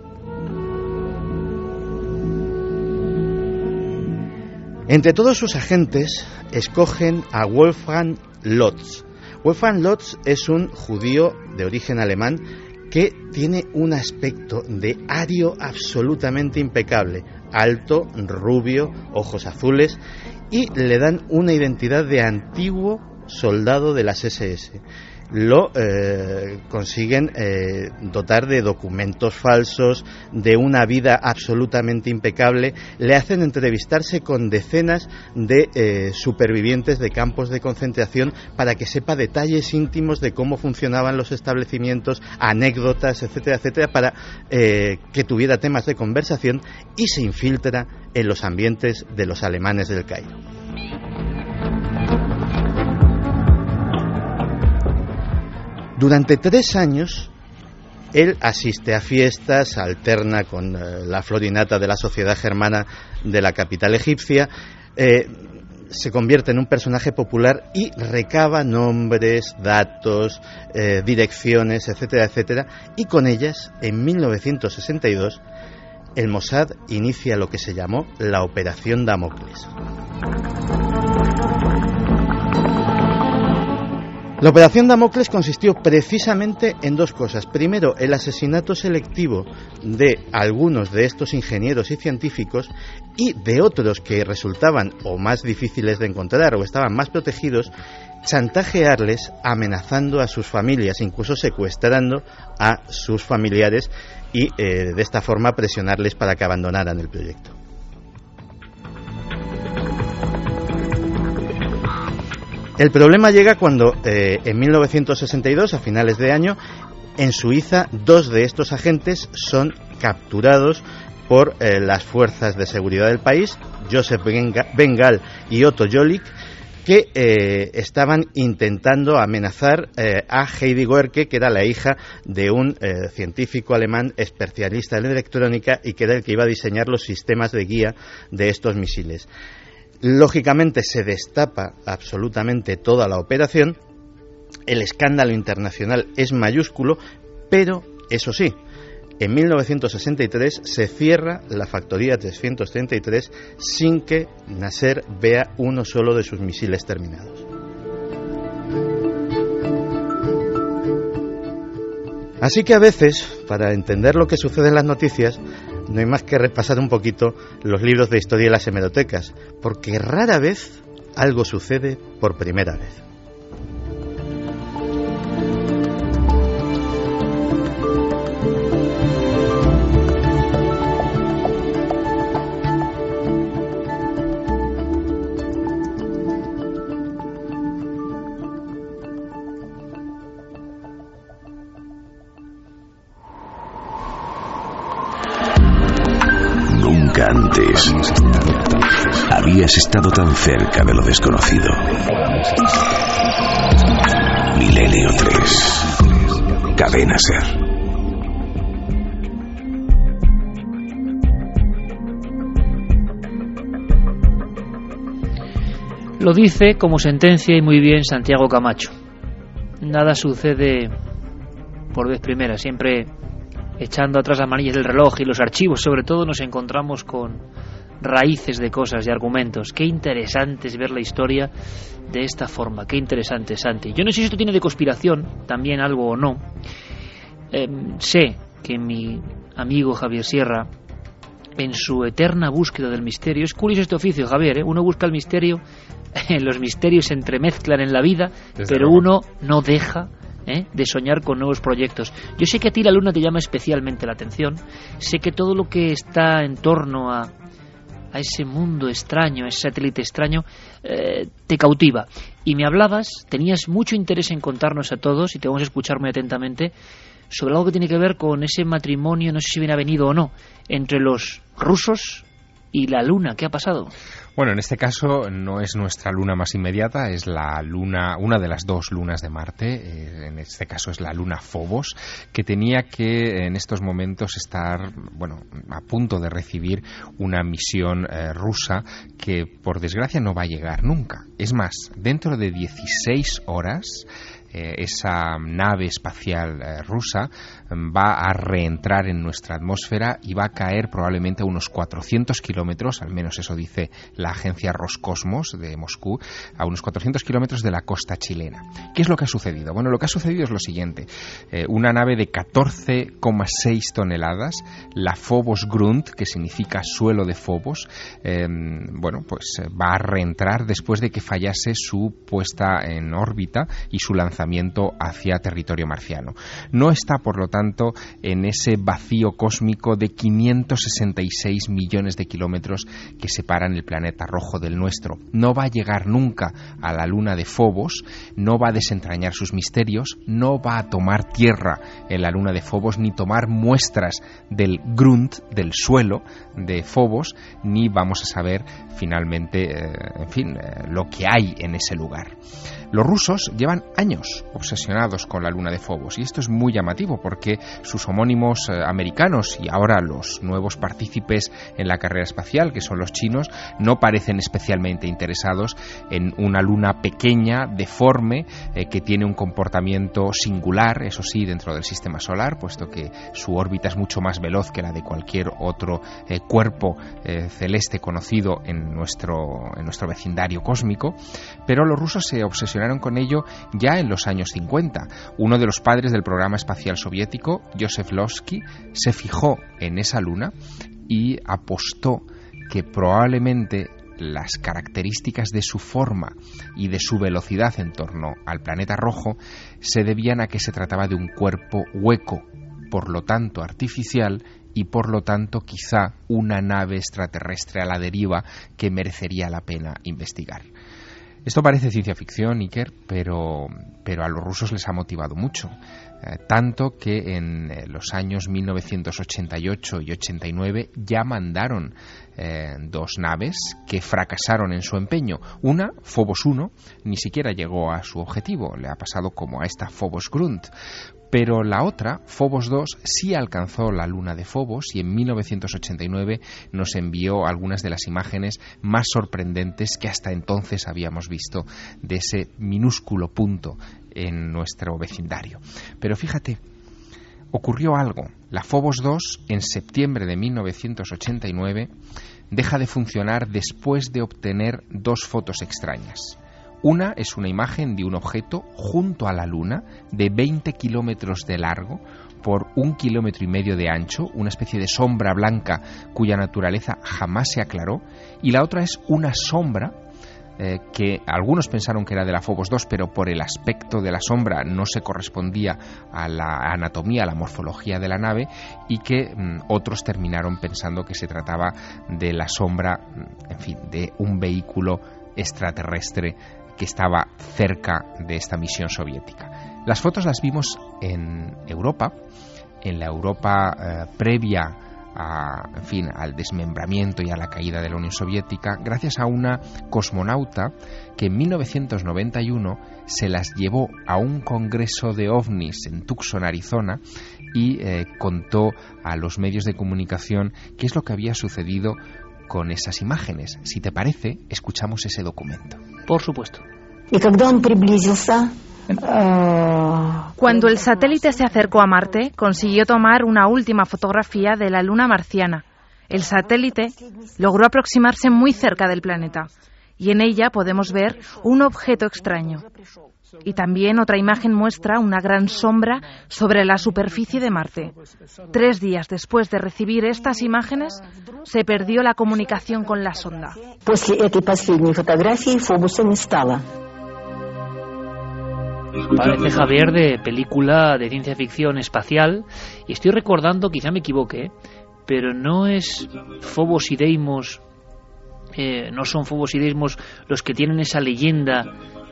Entre todos sus agentes, escogen a Wolfgang Lotz. Wolfgang Lotz es un judío de origen alemán que tiene un aspecto de ario absolutamente impecable, alto, rubio, ojos azules, y le dan una identidad de antiguo soldado de las SS. Lo consiguen dotar de documentos falsos, de una vida absolutamente impecable, le hacen entrevistarse con decenas de supervivientes de campos de concentración para que sepa detalles íntimos de cómo funcionaban los establecimientos, anécdotas, etcétera, etcétera, para que tuviera temas de conversación, y se infiltra en los ambientes de los alemanes del Cairo. Durante 3 años, él asiste a fiestas, alterna con la florinata de la sociedad germana de la capital egipcia, se convierte en un personaje popular y recaba nombres, datos, direcciones, etcétera, etcétera, y con ellas, en 1962, el Mossad inicia lo que se llamó la Operación Damocles. La operación Damocles consistió precisamente en dos cosas. Primero, el asesinato selectivo de algunos de estos ingenieros y científicos, y de otros que resultaban o más difíciles de encontrar o estaban más protegidos, chantajearles amenazando a sus familias, incluso secuestrando a sus familiares y de esta forma presionarles para que abandonaran el proyecto. El problema llega cuando en 1962, a finales de año, en Suiza, dos de estos agentes son capturados por las fuerzas de seguridad del país, Joseph Bengal y Otto Jolik, que estaban intentando amenazar a Heidi Goerke, que era la hija de un científico alemán especialista en electrónica y que era el que iba a diseñar los sistemas de guía de estos misiles. Lógicamente se destapa absolutamente toda la operación, el escándalo internacional es mayúsculo, pero eso sí, en 1963 se cierra la factoría 333 sin que Nasser vea uno solo de sus misiles terminados. Así que a veces, para entender lo que sucede en las noticias, no hay más que repasar un poquito los libros de historia y las hemerotecas, porque rara vez algo sucede por primera vez. Nunca antes habías estado tan cerca de lo desconocido. Milenio 3. Cadena SER. Lo dice como sentencia y muy bien Santiago Camacho. Nada sucede por vez primera, siempre echando atrás las manillas del reloj y los archivos, sobre todo, nos encontramos con raíces de cosas, de argumentos. Qué interesante es ver la historia de esta forma, qué interesante, Santi. Yo no sé si esto tiene de conspiración también algo o no. Sé que mi amigo Javier Sierra, en su eterna búsqueda del misterio, es curioso este oficio, Javier, ¿eh? Uno busca el misterio, los misterios se entremezclan en la vida, desde pero luego. Uno no deja de soñar con nuevos proyectos. Yo sé que a ti la luna te llama especialmente la atención, sé que todo lo que está en torno a ese mundo extraño, a ese satélite extraño, te cautiva. Y me hablabas, tenías mucho interés en contarnos a todos, y te vamos a escuchar muy atentamente, sobre algo que tiene que ver con ese matrimonio, no sé si bien ha venido o no, entre los rusos y la luna. ¿Qué ha pasado? Bueno, en este caso no es nuestra luna más inmediata, es la luna, una de las dos lunas de Marte, en este caso es la luna Phobos, que tenía que en estos momentos estar, bueno, a punto de recibir una misión rusa que por desgracia no va a llegar nunca. Es más, dentro de 16 horas esa nave espacial rusa va a reentrar en nuestra atmósfera y va a caer probablemente a unos 400 kilómetros, al menos eso dice la agencia Roscosmos de Moscú, a unos 400 kilómetros de la costa chilena. ¿Qué es lo que ha sucedido? Bueno, lo que ha sucedido es lo siguiente. Una nave de 14,6 toneladas, la Phobos Grund, que significa suelo de Phobos, pues va a reentrar después de que fallase su puesta en órbita y su lanzamiento hacia territorio marciano. No está, por lo tanto, en ese vacío cósmico de 566 millones de kilómetros que separan el planeta rojo del nuestro. No va a llegar nunca a la luna de Phobos, no va a desentrañar sus misterios, no va a tomar tierra en la luna de Phobos, ni tomar muestras del Grund, del suelo de Phobos, ni vamos a saber finalmente, lo que hay en ese lugar. Los rusos llevan años obsesionados con la luna de Phobos, y esto es muy llamativo porque sus homónimos americanos y ahora los nuevos partícipes en la carrera espacial, que son los chinos, no parecen especialmente interesados en una luna pequeña, deforme, que tiene un comportamiento singular, eso sí, dentro del sistema solar, puesto que su órbita es mucho más veloz que la de cualquier otro cuerpo celeste conocido en nuestro vecindario cósmico. Pero los rusos se obsesionan obsesionaron con ello ya en los años 50. Uno de los padres del programa espacial soviético, Joseph Losky, se fijó en esa luna y apostó que probablemente las características de su forma y de su velocidad en torno al planeta rojo se debían a que se trataba de un cuerpo hueco, por lo tanto artificial, y por lo tanto quizá una nave extraterrestre a la deriva que merecería la pena investigar. Esto parece ciencia ficción, Iker, pero a los rusos les ha motivado mucho. Tanto que en los años 1988 y 89 ya mandaron 2 naves que fracasaron en su empeño. Una, Phobos 1, ni siquiera llegó a su objetivo, le ha pasado como a esta Phobos Grunt. Pero la otra, Phobos 2, sí alcanzó la luna de Phobos y en 1989 nos envió algunas de las imágenes más sorprendentes que hasta entonces habíamos visto de ese minúsculo punto en nuestro vecindario. Pero fíjate, ocurrió algo. La Phobos 2, en septiembre de 1989, deja de funcionar después de obtener 2 fotos extrañas. Una es una imagen de un objeto junto a la Luna de 20 kilómetros de largo por 1,5 kilómetros de ancho, una especie de sombra blanca cuya naturaleza jamás se aclaró, y la otra es una sombra que algunos pensaron que era de la Phobos 2, pero por el aspecto de la sombra no se correspondía a la anatomía, a la morfología de la nave, y que otros terminaron pensando que se trataba de la sombra, en fin, de un vehículo extraterrestre que estaba cerca de esta misión soviética. Las fotos las vimos en Europa, en la Europa previa al desmembramiento y a la caída de la Unión Soviética, gracias a una cosmonauta que en 1991 se las llevó a un congreso de ovnis en Tucson, Arizona, y contó a los medios de comunicación qué es lo que había sucedido con esas imágenes. Si te parece, escuchamos ese documento. Por supuesto. Cuando el satélite se acercó a Marte, consiguió tomar una última fotografía de la luna marciana. El satélite logró aproximarse muy cerca del planeta y en ella podemos ver un objeto extraño. Y también otra imagen muestra una gran sombra sobre la superficie de Marte. 3 días después de recibir estas imágenes, se perdió la comunicación con la sonda. Parece, Javier, de película de ciencia ficción espacial, y estoy recordando, quizá me equivoque, pero no es Phobos y Deimos, no son Phobos y Deimos los que tienen esa leyenda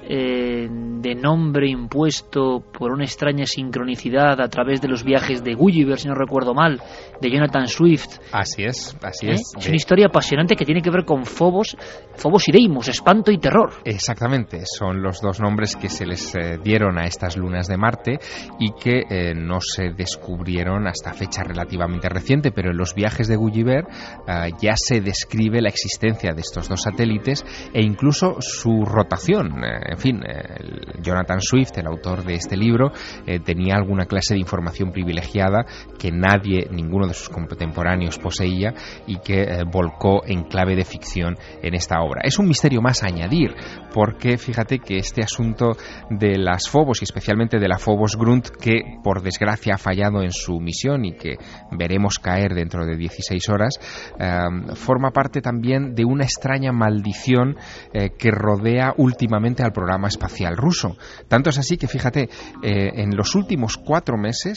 de nombre impuesto por una extraña sincronicidad a través de los viajes de Gulliver, si no recuerdo mal, de Jonathan Swift. Así es. Es una historia apasionante que tiene que ver con Phobos y Deimos, espanto y terror. Exactamente, son los 2 nombres que se les dieron a estas lunas de Marte y que no se descubrieron hasta fecha relativamente reciente, pero en los viajes de Gulliver ya se describe la existencia de estos 2 satélites e incluso su rotación. En fin, Jonathan Swift, el autor de este libro, tenía alguna clase de información privilegiada que ninguno de sus contemporáneos poseía y que volcó en clave de ficción en esta obra. Es un misterio más a añadir, porque fíjate que este asunto de las Phobos y especialmente de la Phobos Grunt, que por desgracia ha fallado en su misión y que veremos caer dentro de 16 horas, forma parte también de una extraña maldición que rodea últimamente al programa espacial ruso. Tanto es así que, fíjate, en los últimos 4 meses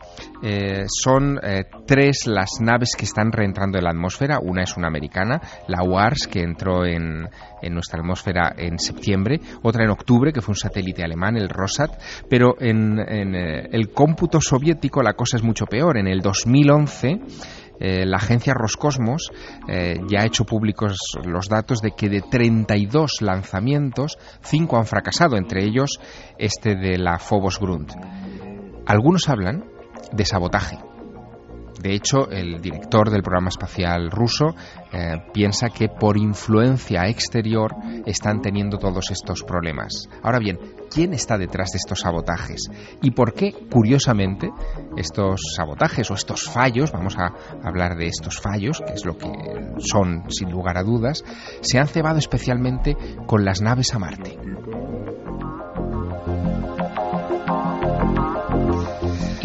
son 3 las naves que están reentrando en la atmósfera. Una es una americana, la WARS, que entró en nuestra atmósfera en septiembre, otra en octubre, que fue un satélite alemán, el Rosat, pero en el cómputo soviético la cosa es mucho peor. En el 2011 la agencia Roscosmos ya ha hecho públicos los datos de que de 32 lanzamientos, 5 han fracasado, entre ellos este de la Phobos Grunt. Algunos hablan de sabotaje. De hecho, el director del programa espacial ruso piensa que por influencia exterior están teniendo todos estos problemas. Ahora bien, ¿quién está detrás de estos sabotajes? ¿Y por qué, curiosamente, estos sabotajes o estos fallos, vamos a hablar de estos fallos, que es lo que son sin lugar a dudas, se han cebado especialmente con las naves a Marte?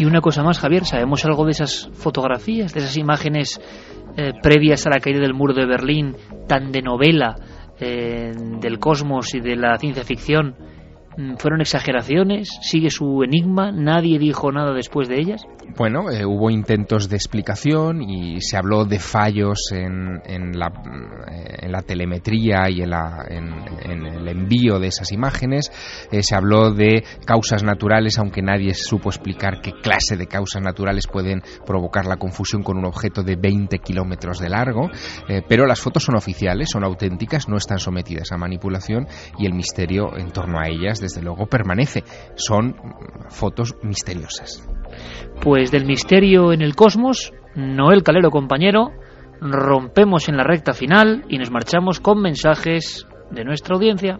Y una cosa más, Javier, ¿sabemos algo de esas fotografías, de esas imágenes previas a la caída del muro de Berlín, tan de novela del cosmos y de la ciencia ficción? ¿Fueron exageraciones? ¿Sigue su enigma? ¿Nadie dijo nada después de ellas? Bueno, hubo intentos de explicación y se habló de fallos en la telemetría y en el envío de esas imágenes. Se habló de causas naturales, aunque nadie supo explicar qué clase de causas naturales pueden provocar la confusión con un objeto de 20 kilómetros de largo. Pero las fotos son oficiales, son auténticas, no están sometidas a manipulación y el misterio en torno a ellas, desde luego, permanece. Son fotos misteriosas. Pues del misterio en el cosmos, Noel Calero, compañero, rompemos en la recta final y nos marchamos con mensajes de nuestra audiencia.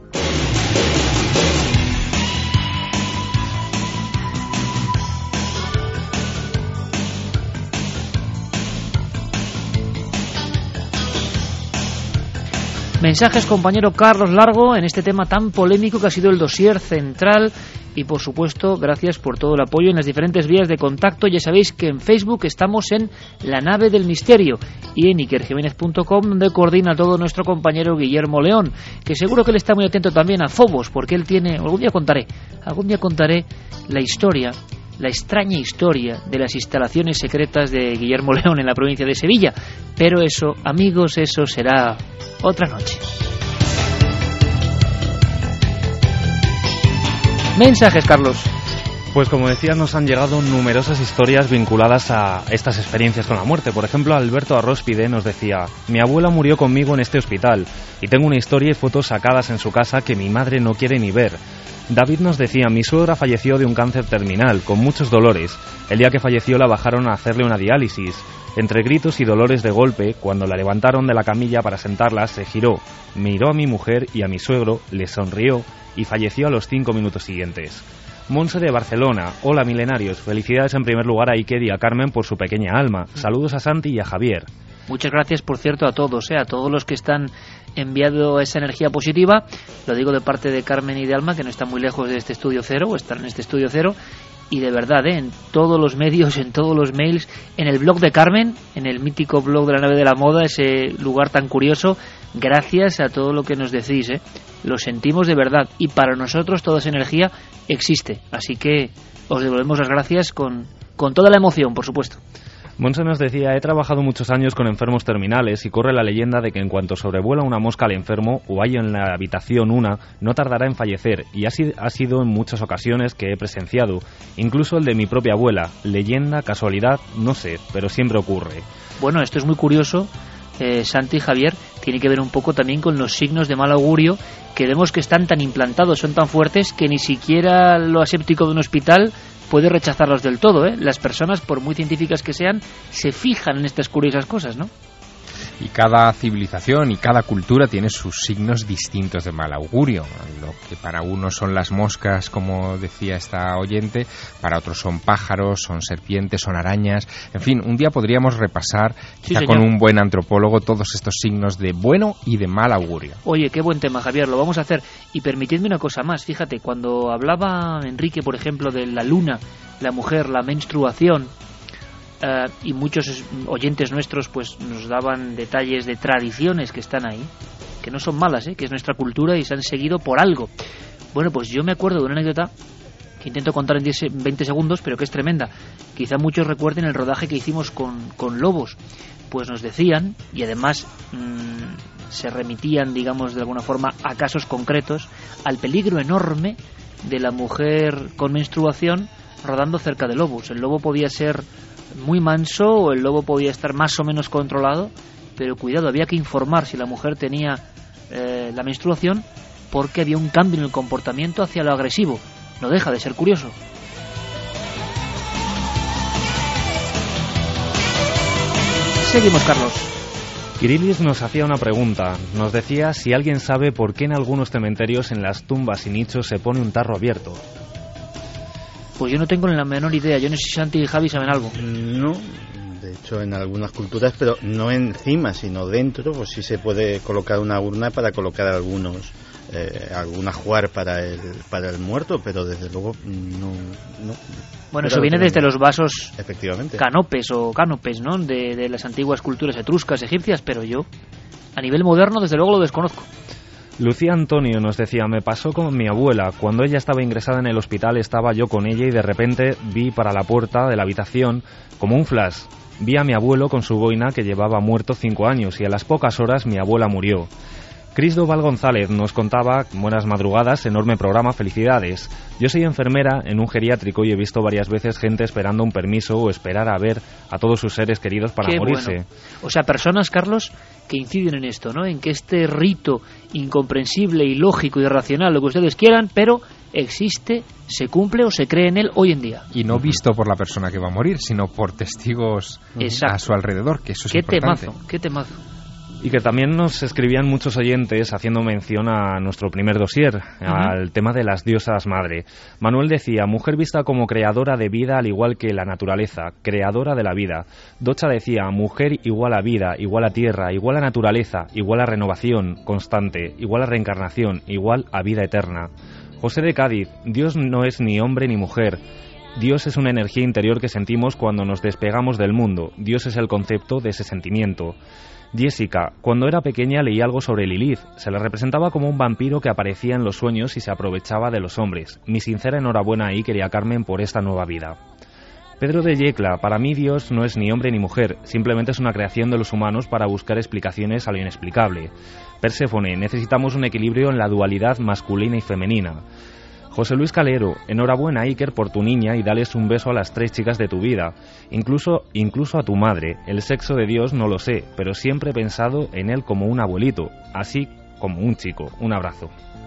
Mensajes, compañero Carlos Largo, en este tema tan polémico que ha sido el dossier central. Y por supuesto, gracias por todo el apoyo en las diferentes vías de contacto. Ya sabéis que en Facebook estamos en La Nave del Misterio y en ikerjiménez.com, donde coordina todo nuestro compañero Guillermo León, que seguro que él está muy atento también a Phobos, porque él tiene... Algún día contaré la historia, la extraña historia de las instalaciones secretas de Guillermo León en la provincia de Sevilla. Pero eso, amigos, eso será otra noche. Mensajes, Carlos. Pues como decía, nos han llegado numerosas historias vinculadas a estas experiencias con la muerte. Por ejemplo, Alberto Arróspide nos decía: mi abuela murió conmigo en este hospital y tengo una historia y fotos sacadas en su casa que mi madre no quiere ni ver. David nos decía: mi suegra falleció de un cáncer terminal, con muchos dolores. El día que falleció la bajaron a hacerle una diálisis. Entre gritos y dolores de golpe, cuando la levantaron de la camilla para sentarla, se giró, miró a mi mujer y a mi suegro, le sonrió y falleció a los 5 minutos siguientes. Monse de Barcelona: hola milenarios, felicidades en primer lugar a Iker y a Carmen por su pequeña alma. Saludos a Santi y a Javier. Muchas gracias, por cierto, a todos los que están enviando esa energía positiva. Lo digo de parte de Carmen y de Alma, que no están muy lejos de este estudio cero, o están en este estudio cero. Y de verdad, en todos los medios, en todos los mails, en el blog de Carmen, en el mítico blog de La Nave de la Moda, ese lugar tan curioso, gracias a todo lo que nos decís, lo sentimos de verdad, y para nosotros toda esa energía existe, así que os devolvemos las gracias con toda la emoción, por supuesto. Monse nos decía: he trabajado muchos años con enfermos terminales y corre la leyenda de que en cuanto sobrevuela una mosca al enfermo o hay en la habitación una, no tardará en fallecer, y así ha sido en muchas ocasiones que he presenciado, incluso el de mi propia abuela. Leyenda, casualidad, no sé, pero siempre ocurre. Bueno, esto es muy curioso, Santi y Javier, tiene que ver un poco también con los signos de mal augurio que vemos que están tan implantados, son tan fuertes que ni siquiera lo aséptico de un hospital puede rechazarlos del todo, Las personas, por muy científicas que sean, se fijan en estas curiosas cosas, ¿no? Y cada civilización y cada cultura tiene sus signos distintos de mal augurio. Lo que para unos son las moscas, como decía esta oyente, para otros son pájaros, son serpientes, son arañas. En fin, un día podríamos repasar, quizá con un buen antropólogo, todos estos signos de bueno y de mal augurio. Oye, qué buen tema, Javier, lo vamos a hacer. Y permitidme una cosa más, fíjate, cuando hablaba Enrique, por ejemplo, de la luna, la mujer, la menstruación, y muchos oyentes nuestros pues nos daban detalles de tradiciones que están ahí, que no son malas, que es nuestra cultura y se han seguido por algo. Bueno, pues yo me acuerdo de una anécdota que intento contar en 20 segundos, pero que es tremenda. Quizá muchos recuerden el rodaje que hicimos con lobos. Pues nos decían, y además se remitían, digamos, de alguna forma a casos concretos, al peligro enorme de la mujer con menstruación rodando cerca de lobos. El lobo podía ser muy manso o el lobo podía estar más o menos controlado, pero cuidado, había que informar si la mujer tenía la menstruación, porque había un cambio en el comportamiento hacia lo agresivo. No deja de ser curioso. Seguimos, Carlos. Kirilis nos hacía una pregunta. Nos decía si alguien sabe por qué en algunos cementerios, en las tumbas y nichos, se pone un tarro abierto. Pues yo no tengo ni la menor idea. Yo no sé si Santi y Javi saben algo. No, de hecho en algunas culturas, pero no encima, sino dentro, pues sí se puede colocar una urna para colocar algunos algún ajuar para el muerto, pero desde luego no. Bueno, eso viene desde los vasos, efectivamente, canopes, ¿no? De las antiguas culturas etruscas, egipcias, pero yo, a nivel moderno, desde luego lo desconozco. Lucía Antonio nos decía: me pasó con mi abuela, cuando ella estaba ingresada en el hospital estaba yo con ella y de repente vi para la puerta de la habitación como un flash. Vi a mi abuelo con su boina que llevaba muerto 5 años y a las pocas horas mi abuela murió. Cristóbal González nos contaba: buenas madrugadas, enorme programa, felicidades. Yo soy enfermera en un geriátrico y he visto varias veces gente esperando un permiso o esperar a ver a todos sus seres queridos para morirse. Bueno. O sea, personas, Carlos, que inciden en esto, ¿no? En que este rito incomprensible, ilógico, irracional, lo que ustedes quieran, pero existe, se cumple o se cree en él hoy en día. Y no visto por la persona que va a morir, sino por testigos a su alrededor, que eso es importante. Qué temazo. Y que también nos escribían muchos oyentes haciendo mención a nuestro primer dossier, al tema de las diosas madre. Manuel decía: mujer vista como creadora de vida al igual que la naturaleza, creadora de la vida. Docha decía: mujer igual a vida, igual a tierra, igual a naturaleza, igual a renovación constante, igual a reencarnación, igual a vida eterna. José de Cádiz: Dios no es ni hombre ni mujer. Dios es una energía interior que sentimos cuando nos despegamos del mundo. Dios es el concepto de ese sentimiento. Jessica: cuando era pequeña leí algo sobre Lilith. Se la representaba como un vampiro que aparecía en los sueños y se aprovechaba de los hombres. Mi sincera enhorabuena a Iker y a Carmen por esta nueva vida. Pedro de Yecla: para mí Dios no es ni hombre ni mujer, simplemente es una creación de los humanos para buscar explicaciones a lo inexplicable. Perséfone: necesitamos un equilibrio en la dualidad masculina y femenina. José Luis Calero: enhorabuena Iker por tu niña y dales un beso a las 3 chicas de tu vida, incluso a tu madre. El sexo de Dios no lo sé, pero siempre he pensado en él como un abuelito, así como un chico. Un abrazo.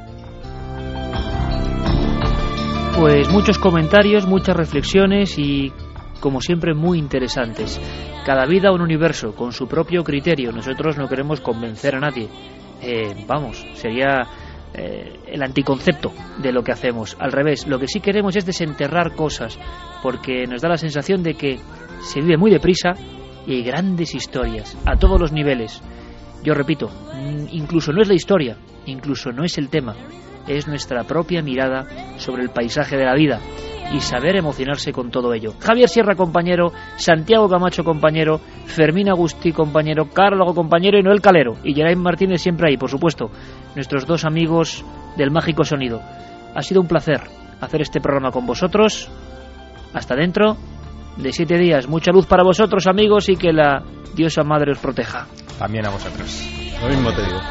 Pues muchos comentarios, muchas reflexiones y, como siempre, muy interesantes. Cada vida un universo, con su propio criterio. Nosotros no queremos convencer a nadie. Sería el anticoncepto de lo que hacemos. Al revés, lo que sí queremos es desenterrar cosas, porque nos da la sensación de que se vive muy deprisa y hay grandes historias a todos los niveles. Yo repito, incluso no es la historia, incluso no es el tema, es nuestra propia mirada sobre el paisaje de la vida y saber emocionarse con todo ello. Javier Sierra, compañero; Santiago Camacho, compañero; Fermín Agustí, compañero; Carlos, compañero; y Noel Calero. Y Geraint Martínez siempre ahí, por supuesto. Nuestros 2 amigos del mágico sonido. Ha sido un placer hacer este programa con vosotros. Hasta dentro de 7 días. Mucha luz para vosotros, amigos, y que la diosa madre os proteja. También a vosotros. Lo mismo te digo.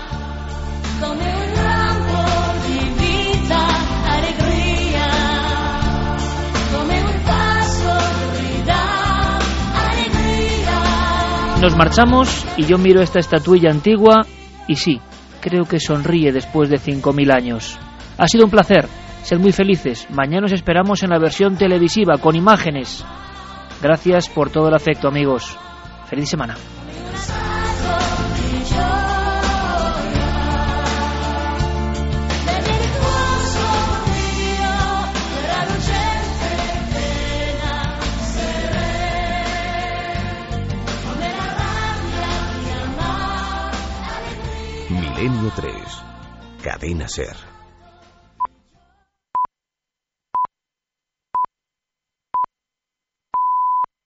Nos marchamos y yo miro esta estatuilla antigua y sí, creo que sonríe después de 5.000 años. Ha sido un placer, sed muy felices. Mañana os esperamos en la versión televisiva con imágenes. Gracias por todo el afecto, amigos. Feliz semana. Milenio 3, Cadena SER.